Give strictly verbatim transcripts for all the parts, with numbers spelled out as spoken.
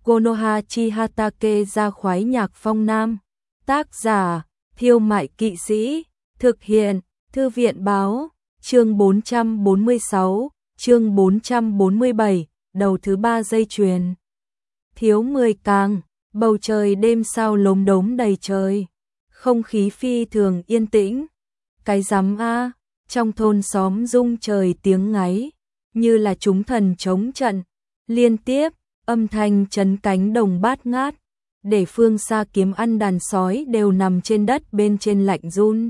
Konoha Chihatake ra khoái nhạc phong nam. Tác giả, Thiêu Mại Kỵ Sĩ. Thực hiện, Thư viện Báo. Chương bốn trăm bốn mươi sáu, chương bốn trăm bốn mươi bảy, đầu thứ ba dây chuyền. Thiếu mười càng, bầu trời đêm sao lốm đốm đầy trời. Không khí phi thường yên tĩnh. Cái rắm a, trong thôn xóm rung trời tiếng ngáy, như là chúng thần chống trận, liên tiếp, âm thanh chấn cánh đồng bát ngát, để phương xa kiếm ăn đàn sói đều nằm trên đất bên trên lạnh run.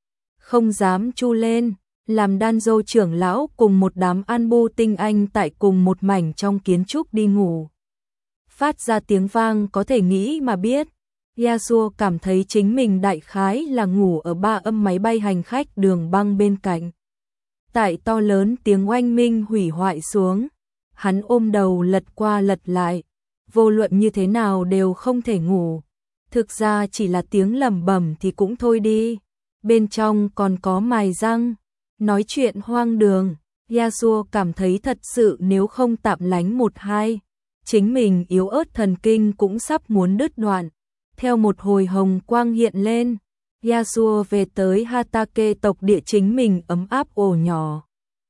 Không dám chu lên, làm đan dô trưởng lão cùng một đám an bu tinh anh tại cùng một mảnh trong kiến trúc đi ngủ. Phát ra tiếng vang có thể nghĩ mà biết. Yasuo cảm thấy chính mình đại khái là ngủ ở ba âm máy bay hành khách đường băng bên cạnh. Tại to lớn tiếng oanh minh hủy hoại xuống, hắn ôm đầu lật qua lật lại, vô luận như thế nào đều không thể ngủ. Thực ra chỉ là tiếng lẩm bẩm thì cũng thôi đi, bên trong còn có mài răng, nói chuyện hoang đường. Yasuo cảm thấy thật sự nếu không tạm lánh một hai, chính mình yếu ớt thần kinh cũng sắp muốn đứt đoạn. Theo một hồi hồng quang hiện lên, Yasuo về tới Hatake tộc địa chính mình ấm áp ổ nhỏ.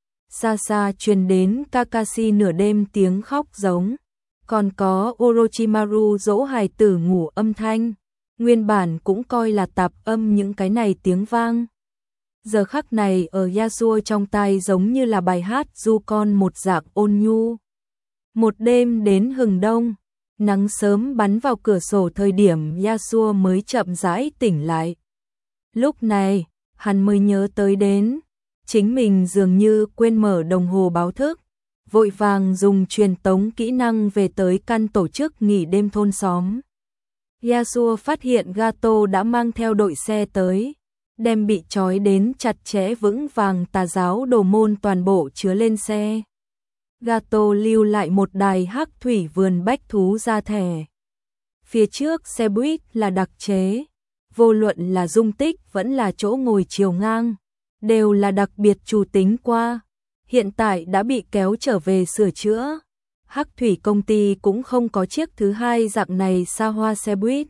Xa xa truyền đến Kakashi nửa đêm tiếng khóc giống, còn có Orochimaru dỗ hài tử ngủ âm thanh, nguyên bản cũng coi là tạp âm những cái này tiếng vang. Giờ khắc này ở Yasuo trong tai giống như là bài hát du con một dạng ôn nhu. Một đêm đến hừng đông, nắng sớm bắn vào cửa sổ thời điểm Yasuo mới chậm rãi tỉnh lại. Lúc này, hắn mới nhớ tới đến, chính mình dường như quên mở đồng hồ báo thức, vội vàng dùng truyền tống kỹ năng về tới căn tổ chức nghỉ đêm thôn xóm. Yasuo phát hiện Gato đã mang theo đội xe tới, đem bị trói đến chặt chẽ vững vàng tà giáo đồ môn toàn bộ chứa lên xe. Gato lưu lại một đài hắc thủy vườn bách thú ra thẻ. Phía trước xe buýt là đặc chế, vô luận là dung tích vẫn là chỗ ngồi chiều ngang, đều là đặc biệt chủ tính qua, hiện tại đã bị kéo trở về sửa chữa. Hắc thủy công ty cũng không có chiếc thứ hai dạng này xa hoa xe buýt.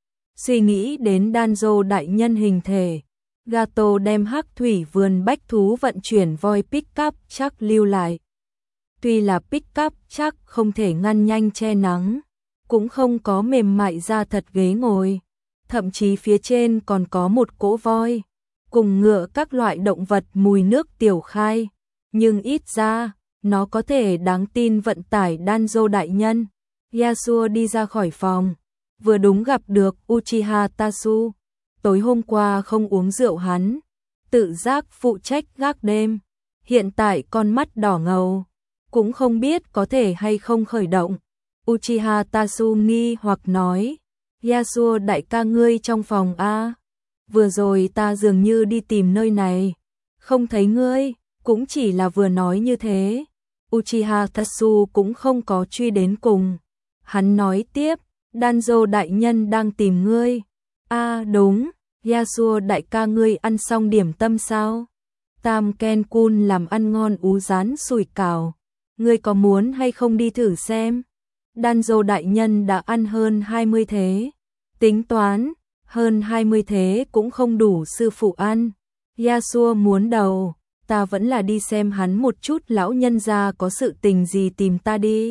Suy nghĩ đến Danzo đại nhân hình thể, Gato đem hắc thủy vườn bách thú vận chuyển voi pick-up chắc lưu lại. Tuy là pick-up chắc không thể ngăn nhanh che nắng, cũng không có mềm mại da thật ghế ngồi, thậm chí phía trên còn có một cỗ voi, cùng ngựa các loại động vật mùi nước tiểu khai, nhưng ít ra, nó có thể đáng tin vận tải Danzo đại nhân. Yasuo đi ra khỏi phòng, vừa đúng gặp được Uchiha Tasu, tối hôm qua không uống rượu hắn, tự giác phụ trách gác đêm, hiện tại con mắt đỏ ngầu, cũng không biết có thể hay không khởi động. Uchiha Tasu nghi hoặc nói, Yasuo đại ca ngươi trong phòng a, vừa rồi ta dường như đi tìm nơi này, không thấy ngươi, cũng chỉ là vừa nói như thế. Uchiha Tasu cũng không có truy đến cùng. Hắn nói tiếp, Danzo đại nhân đang tìm ngươi. A đúng, Yasuo đại ca ngươi ăn xong điểm tâm sao? Tam Ken Kun làm ăn ngon ú rán sủi cảo. Ngươi có muốn hay không đi thử xem? Danzo đại nhân đã ăn hơn hai mươi thế. Tính toán, hơn hai mươi thế cũng không đủ sư phụ ăn. Yasuo muốn đầu, ta vẫn là đi xem hắn một chút, lão nhân gia có sự tình gì tìm ta đi.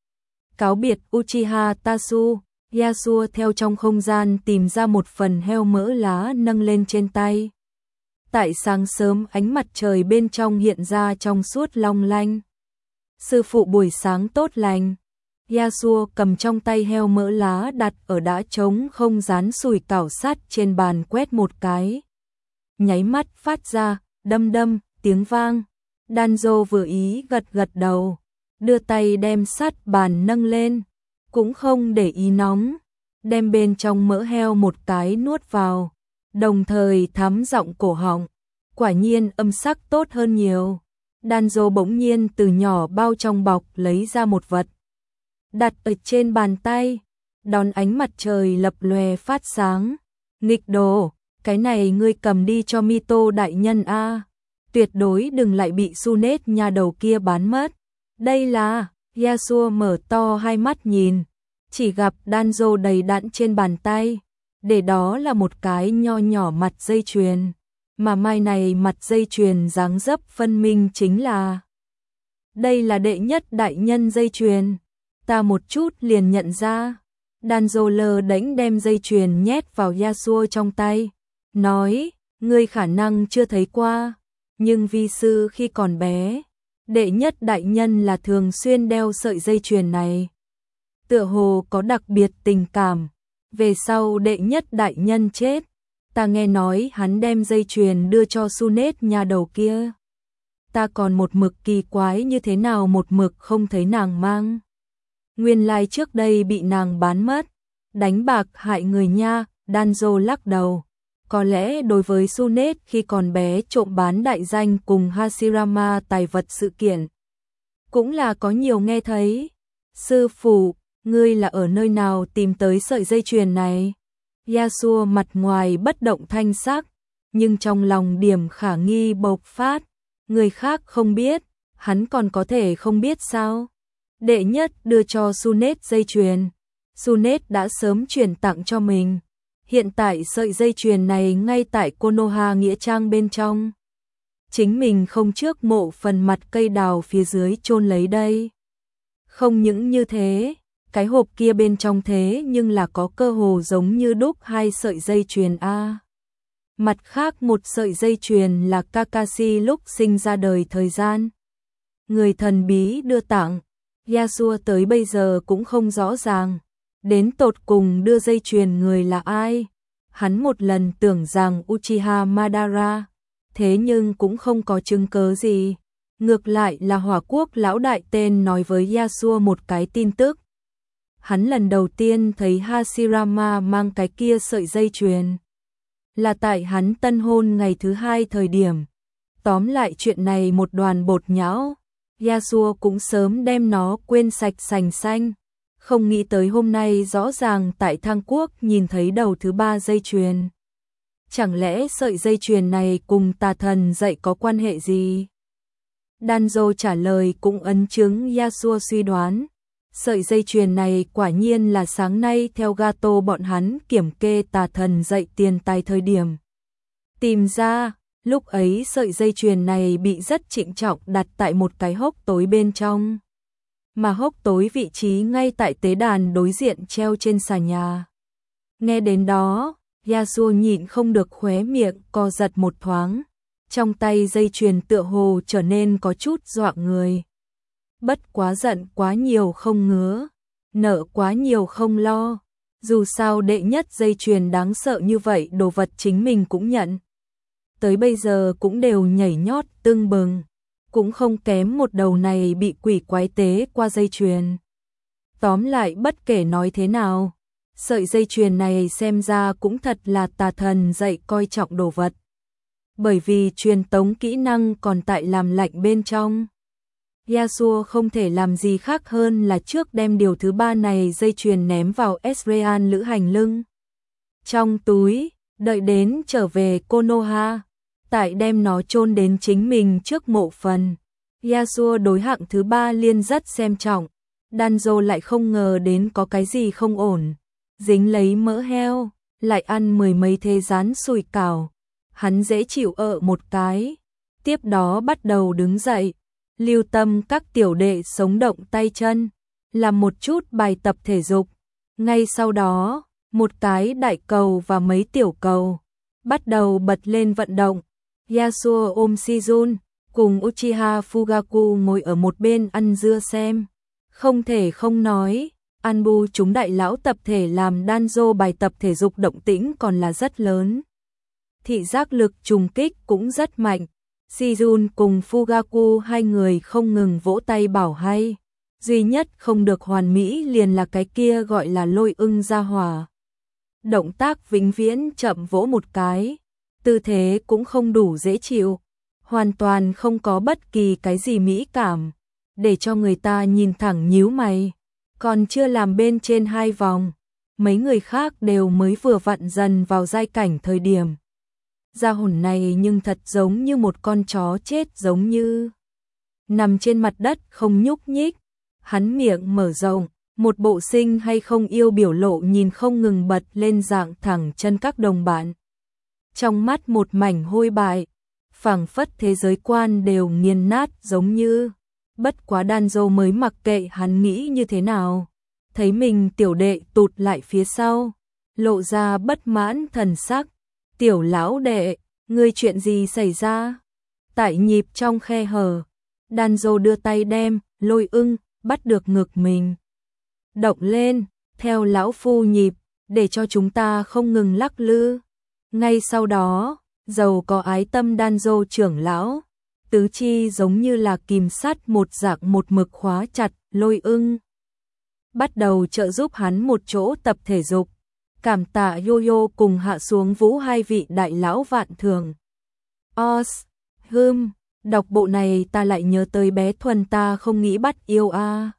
Cáo biệt Uchiha Tasu, Yasuo theo trong không gian tìm ra một phần heo mỡ lá nâng lên trên tay. Tại sáng sớm ánh mặt trời bên trong hiện ra trong suốt long lanh. Sư phụ buổi sáng tốt lành. Yasuo cầm trong tay heo mỡ lá đặt ở đã trống không dán sủi cảo sắt trên bàn quét một cái. Nháy mắt phát ra, đâm đâm, tiếng vang. Danzo vừa ý gật gật đầu, đưa tay đem sắt bàn nâng lên, cũng không để ý nóng, đem bên trong mỡ heo một cái nuốt vào, đồng thời thắm giọng cổ họng. Quả nhiên âm sắc tốt hơn nhiều. Danzo bỗng nhiên từ nhỏ bao trong bọc lấy ra một vật, đặt ở trên bàn tay, đón ánh mặt trời lập lòe phát sáng. Nghịch đồ, cái này ngươi cầm đi cho Mito đại nhân a, tuyệt đối đừng lại bị Sunet nhà đầu kia bán mất. Đây là, Yasuo mở to hai mắt nhìn, chỉ gặp Danzo đầy đặn trên bàn tay, để đó là một cái nho nhỏ mặt dây chuyền, mà mai này mặt dây chuyền dáng dấp phân minh chính là đây là đệ nhất đại nhân dây chuyền, ta một chút liền nhận ra. Danzo lơ đễnh đem dây chuyền nhét vào Yasuo trong tay, nói, ngươi khả năng chưa thấy qua, nhưng vi sư khi còn bé, đệ nhất đại nhân là thường xuyên đeo sợi dây chuyền này. Tựa hồ có đặc biệt tình cảm, về sau đệ nhất đại nhân chết, ta nghe nói hắn đem dây chuyền đưa cho Sunet nhà đầu kia. Ta còn một mực kỳ quái như thế nào một mực không thấy nàng mang. Nguyên lai trước đây bị nàng bán mất, đánh bạc hại người nha. Danzo lắc đầu. Có lẽ đối với Sunet khi còn bé trộm bán đại danh cùng Hashirama tài vật sự kiện, cũng là có nhiều nghe thấy. Sư phụ, ngươi là ở nơi nào tìm tới sợi dây chuyền này? Yasuo mặt ngoài bất động thanh sắc, nhưng trong lòng điểm khả nghi bộc phát. Người khác không biết, hắn còn có thể không biết sao? Đệ nhất đưa cho Sunet dây chuyền, Sunet đã sớm chuyển tặng cho mình. Hiện tại sợi dây chuyền này ngay tại Konoha nghĩa trang bên trong. Chính mình không trước mộ phần mặt cây đào phía dưới chôn lấy đây. Không những như thế, cái hộp kia bên trong thế nhưng là có cơ hồ giống như đúc hai sợi dây chuyền a. Mặt khác một sợi dây chuyền là Kakashi lúc sinh ra đời thời gian. Người thần bí đưa tặng, Yasuo tới bây giờ cũng không rõ ràng, đến tột cùng đưa dây chuyền người là ai. Hắn một lần tưởng rằng Uchiha Madara, thế nhưng cũng không có chứng cớ gì. Ngược lại là Hỏa Quốc lão đại tên nói với Yasuo một cái tin tức. Hắn lần đầu tiên thấy Hashirama mang cái kia sợi dây chuyền là tại hắn tân hôn ngày thứ hai thời điểm. Tóm lại chuyện này một đoàn bột nhão, Yasuo cũng sớm đem nó quên sạch sành xanh. Không nghĩ tới hôm nay rõ ràng tại Thang Quốc nhìn thấy đầu thứ ba dây chuyền. Chẳng lẽ sợi dây chuyền này cùng tà thần dạy có quan hệ gì? Danzo trả lời cũng ấn chứng Yasuo suy đoán. Sợi dây chuyền này quả nhiên là sáng nay theo Gato bọn hắn kiểm kê tà thần dạy tiền tài thời điểm tìm ra. Lúc ấy sợi dây chuyền này bị rất trịnh trọng đặt tại một cái hốc tối bên trong, mà hốc tối vị trí ngay tại tế đàn đối diện treo trên xà nhà. Nghe đến đó, Yasuo nhịn không được khóe miệng co giật một thoáng, trong tay dây chuyền tựa hồ trở nên có chút dọa người. Bất quá giận quá nhiều không ngứa, nợ quá nhiều không lo, dù sao đệ nhất dây chuyền đáng sợ như vậy đồ vật chính mình cũng nhận. Tới bây giờ cũng đều nhảy nhót tưng bừng, cũng không kém một đầu này bị quỷ quái tế qua dây chuyền. Tóm lại bất kể nói thế nào, sợi dây chuyền này xem ra cũng thật là tà thần dạy coi trọng đồ vật. Bởi vì truyền tống kỹ năng còn tại làm lạnh bên trong. Yasuo không thể làm gì khác hơn là trước đem điều thứ ba này dây chuyền ném vào Ezreal lữ hành lưng trong túi, đợi đến trở về Konoha, tại đem nó chôn đến chính mình trước mộ phần. Yasuo đối hạng thứ ba liên rất xem trọng. Danzo lại không ngờ đến có cái gì không ổn, dính lấy mỡ heo, lại ăn mười mấy thế rán sùi cảo. Hắn dễ chịu ở một cái, tiếp đó bắt đầu đứng dậy, lưu tâm các tiểu đệ sống động tay chân, làm một chút bài tập thể dục. Ngay sau đó, một cái đại cầu và mấy tiểu cầu bắt đầu bật lên vận động. Yasuo ôm Shizun cùng Uchiha Fugaku ngồi ở một bên ăn dưa xem. Không thể không nói, Anbu chúng đại lão tập thể làm Danzo bài tập thể dục động tĩnh còn là rất lớn. Thị giác lực trùng kích cũng rất mạnh. Shizun cùng Fugaku hai người không ngừng vỗ tay bảo hay. Duy nhất không được hoàn mỹ liền là cái kia gọi là lôi ưng ra hỏa. Động tác vĩnh viễn chậm vỗ một cái, tư thế cũng không đủ dễ chịu, hoàn toàn không có bất kỳ cái gì mỹ cảm, để cho người ta nhìn thẳng nhíu mày. Còn chưa làm bên trên hai vòng, mấy người khác đều mới vừa vặn dần vào giai cảnh thời điểm. Gia hồn này nhưng thật giống như một con chó chết, giống như nằm trên mặt đất không nhúc nhích. Hắn miệng mở rộng, Một bộ sinh hay không yêu biểu lộ nhìn không ngừng bật lên dạng thẳng chân các đồng bạn. Trong mắt một mảnh hôi bại, phảng phất thế giới quan đều nghiền nát giống như. Bất quá Danzo mới mặc kệ hắn nghĩ như thế nào. Thấy mình tiểu đệ tụt lại phía sau, lộ ra bất mãn thần sắc. Tiểu lão đệ, ngươi chuyện gì xảy ra? Tại nhịp trong khe hở, Danzo đưa tay đem, Lôi Ưng, bắt được ngực mình. Động lên, theo lão phu nhịp, để cho chúng ta không ngừng lắc lư. Ngay sau đó, giàu có ái tâm Danzo trưởng lão, tứ chi giống như là kìm sắt một dạng một mực khóa chặt Lôi Ưng. Bắt đầu trợ giúp hắn một chỗ tập thể dục. Cảm tạ Yo-Yo cùng hạ xuống vũ hai vị đại lão vạn thường. Os, hưm, đọc bộ này ta lại nhớ tới bé Thuần ta không nghĩ bắt yêu a.